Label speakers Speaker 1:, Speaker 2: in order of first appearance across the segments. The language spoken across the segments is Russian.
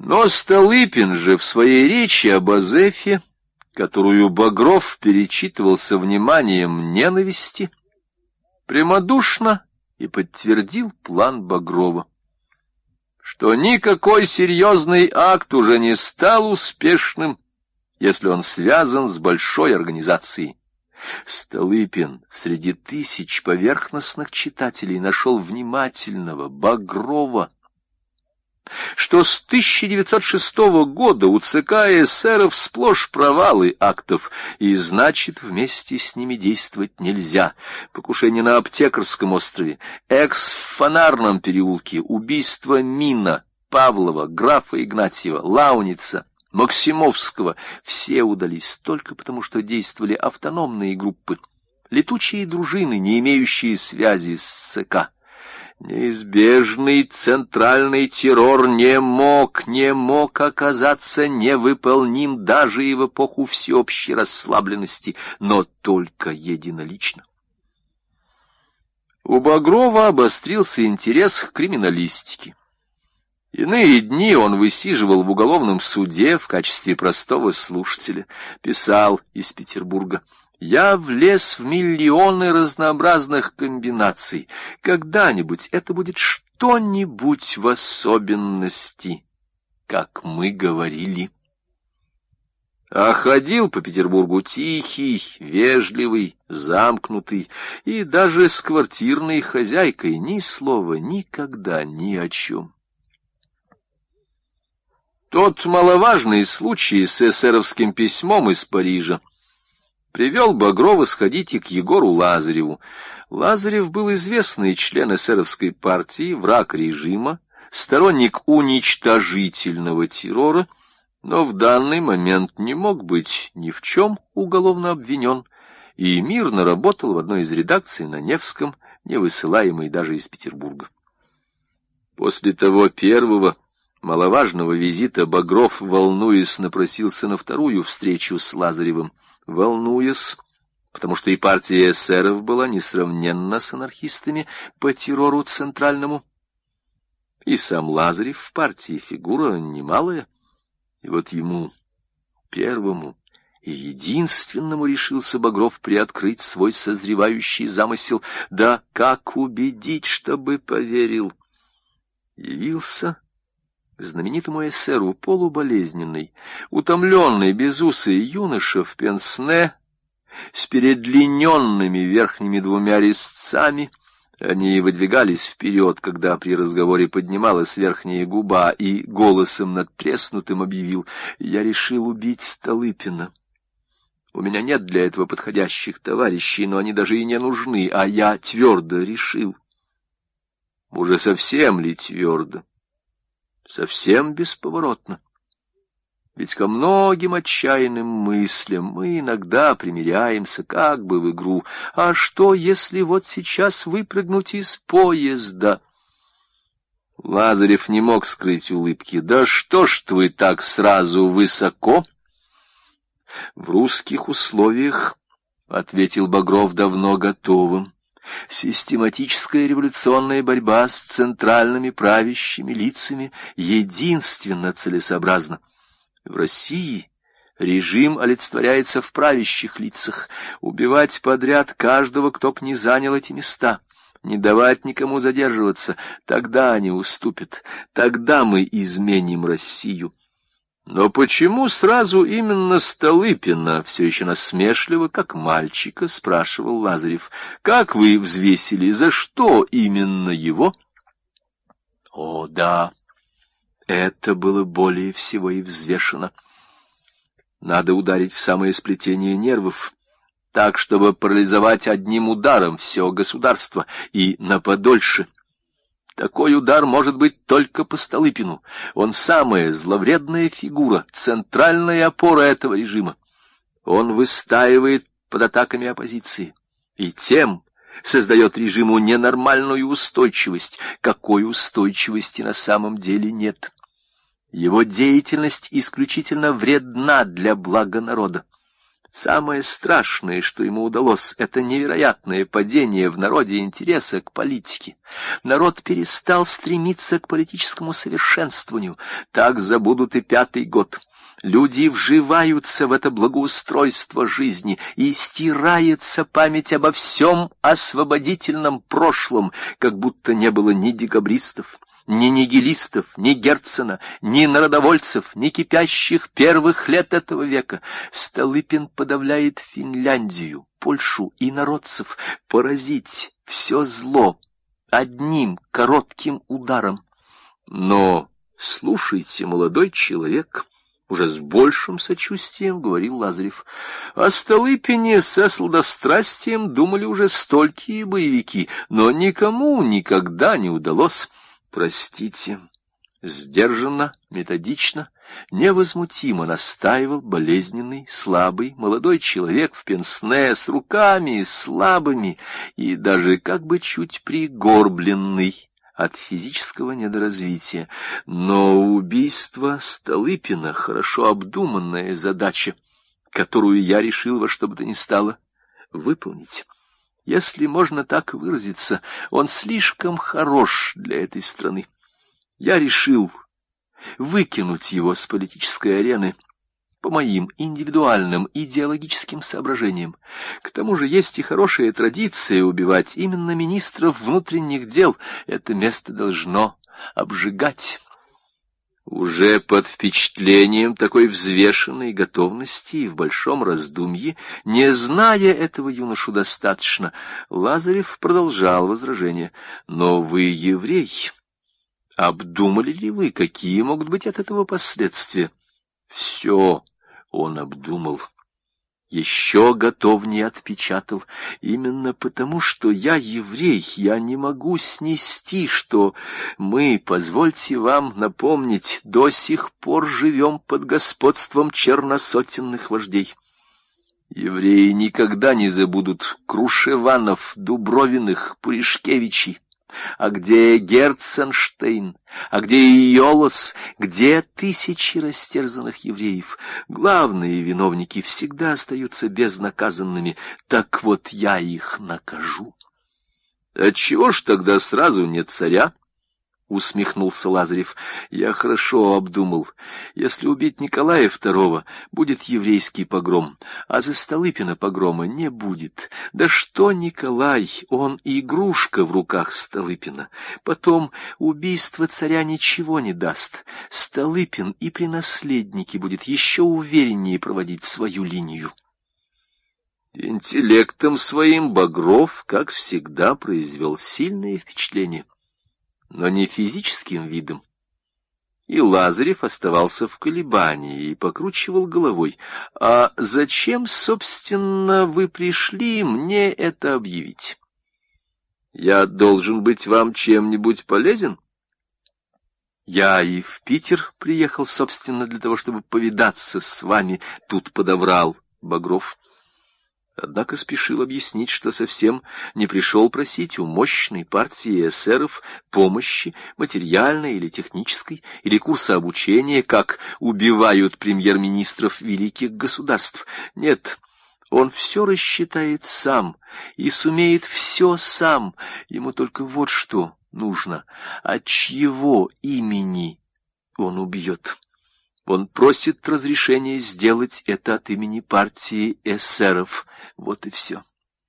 Speaker 1: Но Столыпин же в своей речи об Азефе, которую Багров перечитывал со вниманием ненависти, прямодушно и подтвердил план Багрова, что никакой серьезный акт уже не стал успешным, если он связан с большой организацией. Столыпин среди тысяч поверхностных читателей нашел внимательного Багрова, что с 1906 года у ЦК эсеров сплошь провалы актов, и значит, вместе с ними действовать нельзя. Покушение на Аптекарском острове, экс в Фонарном переулке, убийство Мина, Павлова, графа Игнатьева, Лауница, Максимовского — все удались только потому, что действовали автономные группы, летучие дружины, не имеющие связи с ЦК. Неизбежный центральный террор не мог оказаться невыполним даже и в эпоху всеобщей расслабленности, но только единолично. У Багрова обострился интерес к криминалистике. Иные дни он высиживал в уголовном суде в качестве простого слушателя, писал из Петербурга: «Я влез в миллионы разнообразных комбинаций. Когда-нибудь это будет что-нибудь в особенности, как мы говорили». А ходил по Петербургу тихий, вежливый, замкнутый, и даже с квартирной хозяйкой ни слова никогда ни о чем. Тот маловажный случай с эсеровским письмом из Парижа привел Багрова сходить и к Егору Лазареву. Лазарев был известный член эсеровской партии, враг режима, сторонник уничтожительного террора, но в данный момент не мог быть ни в чем уголовно обвинен, и мирно работал в одной из редакций на Невском, не высылаемый даже из Петербурга. После того первого маловажного визита Багров, волнуясь, напросился на вторую встречу с Лазаревым. Волнуясь, потому что и партия эсеров была несравненна с анархистами по террору центральному, и сам Лазарев в партии фигура немалая, и вот ему, первому и единственному, решился Багров приоткрыть свой созревающий замысел. Да как убедить, чтобы поверил? Явился к знаменитому эсеру полуболезненный, утомленный, безусый юноша в пенсне, с передлиненными верхними двумя резцами. Они выдвигались вперед, когда при разговоре поднималась верхняя губа, и голосом надтреснутым объявил: «Я решил убить Столыпина. У меня нет для этого подходящих товарищей, но они даже и не нужны, а я твердо решил». Уже совсем ли твердо? Совсем бесповоротно. Ведь ко многим отчаянным мыслям мы иногда примиряемся как бы в игру. А что, если вот сейчас выпрыгнуть из поезда? Лазарев не мог скрыть улыбки. «Да что ж вы так сразу высоко?» «В русских условиях», — ответил Багров давно готовым, «систематическая революционная борьба с центральными правящими лицами единственно целесообразна. В России режим олицетворяется в правящих лицах. Убивать подряд каждого, кто б не занял эти места, не давать никому задерживаться, тогда они уступят, тогда мы изменим Россию». «Но почему сразу именно Столыпина?» — все еще насмешливо, как мальчика, спрашивал Лазарев. «Как вы взвесили, за что именно его?» О, да, это было более всего и взвешено. Надо ударить в самое сплетение нервов, так, чтобы парализовать одним ударом все государство, и на подольше. Такой удар может быть только по Столыпину. Он самая зловредная фигура, центральная опора этого режима. Он выстаивает под атаками оппозиции и тем создает режиму ненормальную устойчивость, какой устойчивости на самом деле нет. Его деятельность исключительно вредна для блага народа. Самое страшное, что ему удалось, это невероятное падение в народе интереса к политике. Народ перестал стремиться к политическому совершенствованию. Так забудут и 5-й год. Люди вживаются в это благоустройство жизни, и стирается память обо всем освободительном прошлом, как будто не было ни декабристов, ни нигилистов, ни Герцена, ни народовольцев, ни кипящих первых лет этого века. Столыпин подавляет Финляндию, Польшу и народцев, поразить все зло одним коротким ударом. Но слушайте, молодой человек, уже с большим сочувствием говорил Лазарев, о Столыпине со сладострастием думали уже столькие боевики, но никому никогда не удалось. Простите, сдержанно, методично, невозмутимо настаивал болезненный, слабый, молодой человек в пенсне, с руками слабыми и даже как бы чуть пригорбленный от физического недоразвития. Но убийство Столыпина — хорошо обдуманная задача, которую я решил во что бы то ни стало выполнить. Если можно так выразиться, он слишком хорош для этой страны. Я решил выкинуть его с политической арены по моим индивидуальным идеологическим соображениям. К тому же есть и хорошая традиция убивать именно министров внутренних дел. Это место должно обжигать. Уже под впечатлением такой взвешенной готовности и в большом раздумье, не зная этого юношу достаточно, Лазарев продолжал возражение. «Но вы еврей. Обдумали ли вы, какие могут быть от этого последствия?» Все он обдумал. Еще готовнее отпечатал. Именно потому, что я еврей, я не могу снести, что мы, позвольте вам напомнить, до сих пор живем под господством черносотенных вождей. Евреи никогда не забудут Крушеванов, Дубровиных, Пуришкевичей. А где Герценштейн? А где Йолос? Где тысячи растерзанных евреев? Главные виновники всегда остаются безнаказанными. Так вот я их накажу. Отчего ж тогда сразу нет царя? — усмехнулся Лазарев. — Я хорошо обдумал. Если убить Николая II, будет еврейский погром, а за Столыпина погрома не будет. Да что Николай, он игрушка в руках Столыпина. Потом убийство царя ничего не даст. Столыпин и при наследнике будет еще увереннее проводить свою линию. Интеллектом своим Багров, как всегда, произвел сильное впечатление, но не физическим видом. И Лазарев оставался в колебании и покручивал головой. «А зачем, собственно, вы пришли мне это объявить? Я должен быть вам чем-нибудь полезен?» «Я и в Питер приехал, собственно, для того, чтобы повидаться с вами», — тут подобрал Багров. Однако спешил объяснить, что совсем не пришел просить у мощной партии эсеров помощи, материальной или технической, или курса обучения, как убивают премьер-министров великих государств. Нет, он все рассчитает сам и сумеет все сам. Ему только вот что нужно: от чьего имени он убьет. Он просит разрешения сделать это от имени партии эсеров. Вот и все.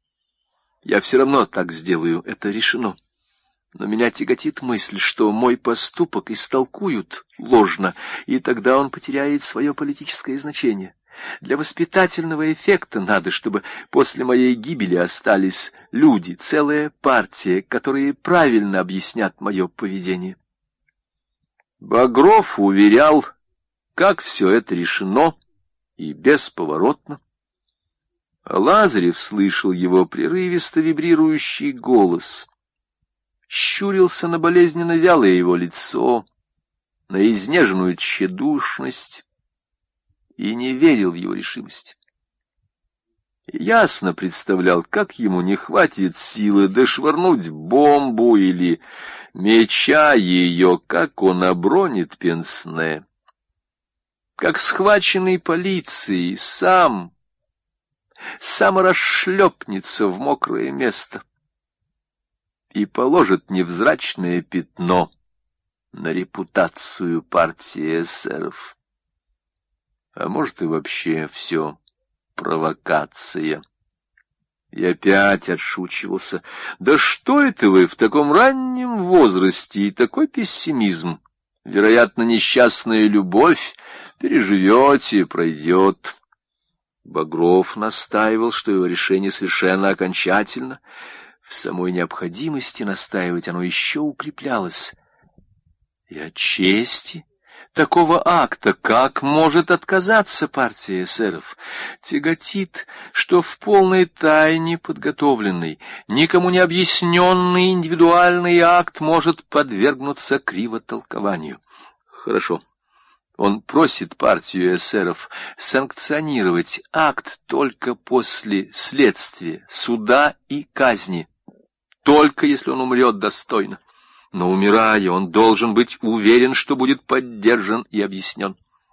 Speaker 1: Я все равно так сделаю, это решено. Но меня тяготит мысль, что мой поступок истолкуют ложно, и тогда он потеряет свое политическое значение. Для воспитательного эффекта надо, чтобы после моей гибели остались люди, целая партия, которые правильно объяснят мое поведение. Багров уверял, как все это решено и бесповоротно. Лазарев слышал его прерывисто вибрирующий голос, щурился на болезненно вялое его лицо, на изнеженную тщедушность и не верил в его решимость. Ясно представлял, как ему не хватит силы дошвырнуть бомбу или, меча ее, как он обронит пенсне. Как схваченный полицией, сам саморасшлепнется в мокрое место и положит невзрачное пятно на репутацию партии эсеров. А может, и вообще все провокация. И опять отшучивался. Да что это вы в таком раннем возрасте и такой пессимизм? Вероятно, несчастная любовь. Переживете, пройдет. Багров настаивал, что его решение совершенно окончательно. В самой необходимости настаивать оно еще укреплялось. И от чести такого акта как может отказаться партия эсеров? Тяготит, что в полной тайне подготовленный, никому не объясненный индивидуальный акт может подвергнуться кривотолкованию. Хорошо. Он просит партию эсеров санкционировать акт только после следствия, суда и казни, только если он умрет достойно. Но, умирая, он должен быть уверен, что будет поддержан и объяснен.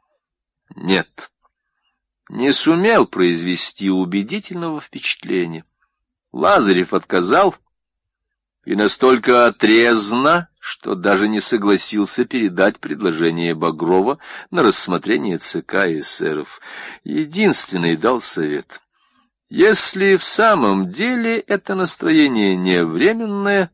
Speaker 1: Нет, не сумел произвести убедительного впечатления. Лазарев отказал, и настолько отрезно, что даже не согласился передать предложение Багрова на рассмотрение ЦК эсеров. Единственный дал совет. Если в самом деле это настроение не временное,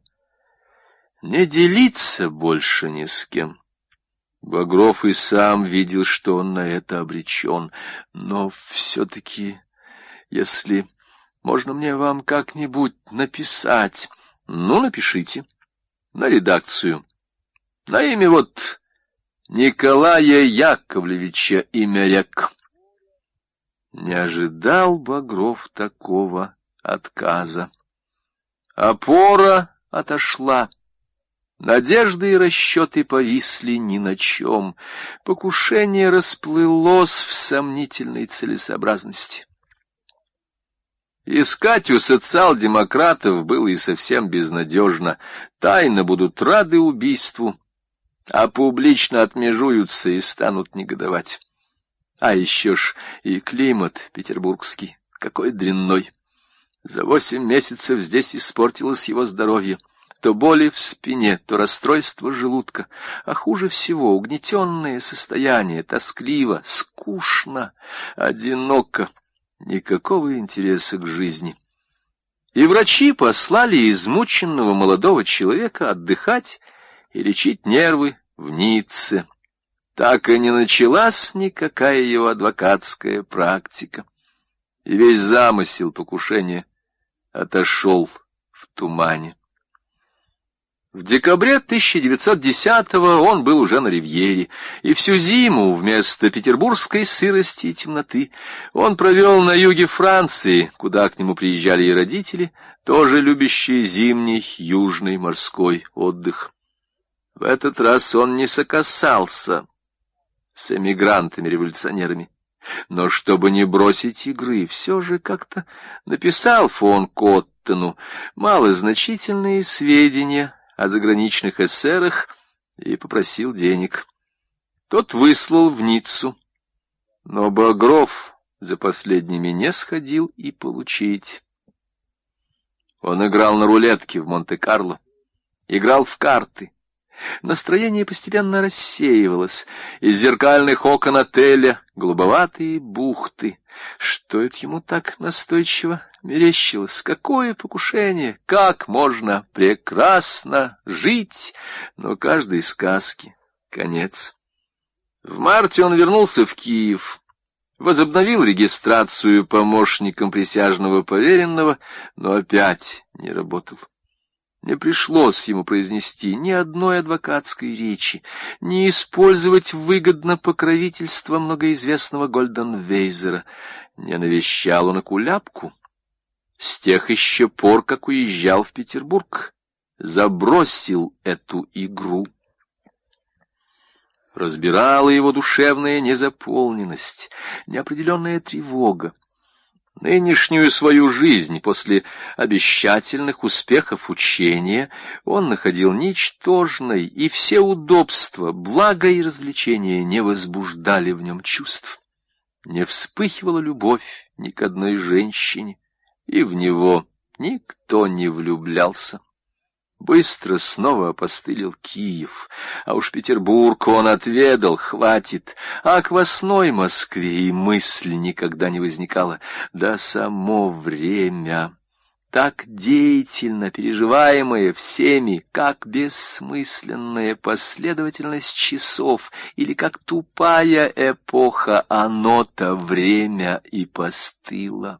Speaker 1: не делиться больше ни с кем. Багров и сам видел, что он на это обречен. Но все-таки, если можно мне вам как-нибудь написать... Ну, напишите. На редакцию. На имя вот Николая Яковлевича Имярек. Не ожидал Багров такого отказа. Опора отошла. Надежды и расчеты повисли ни на чем. Покушение расплылось в сомнительной целесообразности. Искать у социал-демократов было и совсем безнадежно. Тайно будут рады убийству, а публично отмежуются и станут негодовать. А еще ж и климат петербургский, какой дрянной. За 8 месяцев здесь испортилось его здоровье. То боли в спине, то расстройство желудка, а хуже всего угнетенное состояние, тоскливо, скучно, одиноко. Никакого интереса к жизни. И врачи послали измученного молодого человека отдыхать и лечить нервы в Ницце. Так и не началась никакая его адвокатская практика. И весь замысел покушения отошел в тумане. В декабре 1910-го он был уже на Ривьере, и всю зиму вместо петербургской сырости и темноты он провел на юге Франции, куда к нему приезжали и родители, тоже любящие зимний южный морской отдых. В этот раз он не сокосался с эмигрантами-революционерами, но, чтобы не бросить игры, все же как-то написал фон Коттену малозначительные сведения о заграничных эсерах и попросил денег. Тот выслал в Ниццу, но Багров за последними не сходил и получить. Он играл на рулетке в Монте-Карло, играл в карты. Настроение постепенно рассеивалось. Из зеркальных окон отеля голубоватые бухты. Что это ему так настойчиво мерещилось? Какое покушение? Как можно прекрасно жить? Но каждой сказки конец. В марте он вернулся в Киев, возобновил регистрацию помощником присяжного поверенного, но опять не работал. Не пришлось ему произнести ни одной адвокатской речи, не использовать выгодно покровительство многоизвестного Гольденвейзера. Не навещал он Акуляпку с тех еще пор, как уезжал в Петербург. Забросил эту игру. Разбирала его душевная незаполненность, неопределенная тревога. Нынешнюю свою жизнь после обещательных успехов учения он находил ничтожной, и все удобства, блага и развлечения не возбуждали в нем чувств. не вспыхивала любовь ни к одной женщине, и в него никто не влюблялся. Быстро снова опостылил Киев, а уж Петербург он отведал, хватит, а о квасной Москве и мысли никогда не возникало. Да само время, так деятельно переживаемое всеми, как бессмысленная последовательность часов или как тупая эпоха, оно-то время и постыло.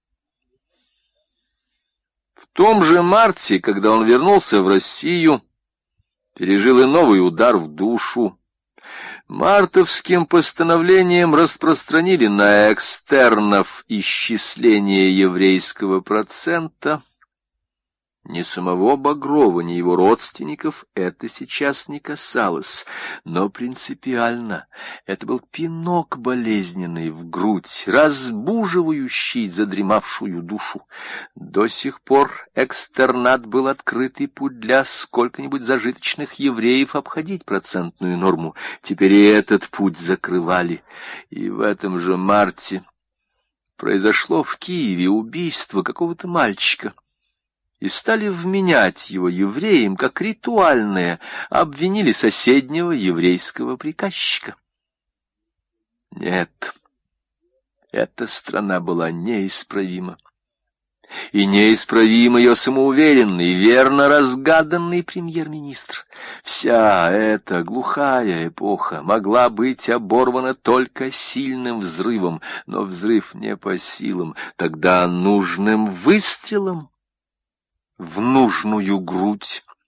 Speaker 1: В том же марте, когда он вернулся в Россию, пережил и новый удар в душу. Мартовским постановлением распространили на экстернов исчисление еврейского процента. Ни самого Багрова, ни его родственников это сейчас не касалось, но принципиально это был пинок болезненный в грудь, разбуживающий задремавшую душу. До сих пор экстернат был открытый путь для сколько-нибудь зажиточных евреев обходить процентную норму. Теперь и этот путь закрывали. И в этом же марте произошло в Киеве убийство какого-то мальчика. И стали вменять его евреям как ритуальное, обвинили соседнего еврейского приказчика. Нет, эта страна была неисправима. И неисправим ее самоуверенный, верно разгаданный премьер-министр. Вся эта глухая эпоха могла быть оборвана только сильным взрывом, но взрыв не по силам, тогда нужным выстрелом в нужную грудь.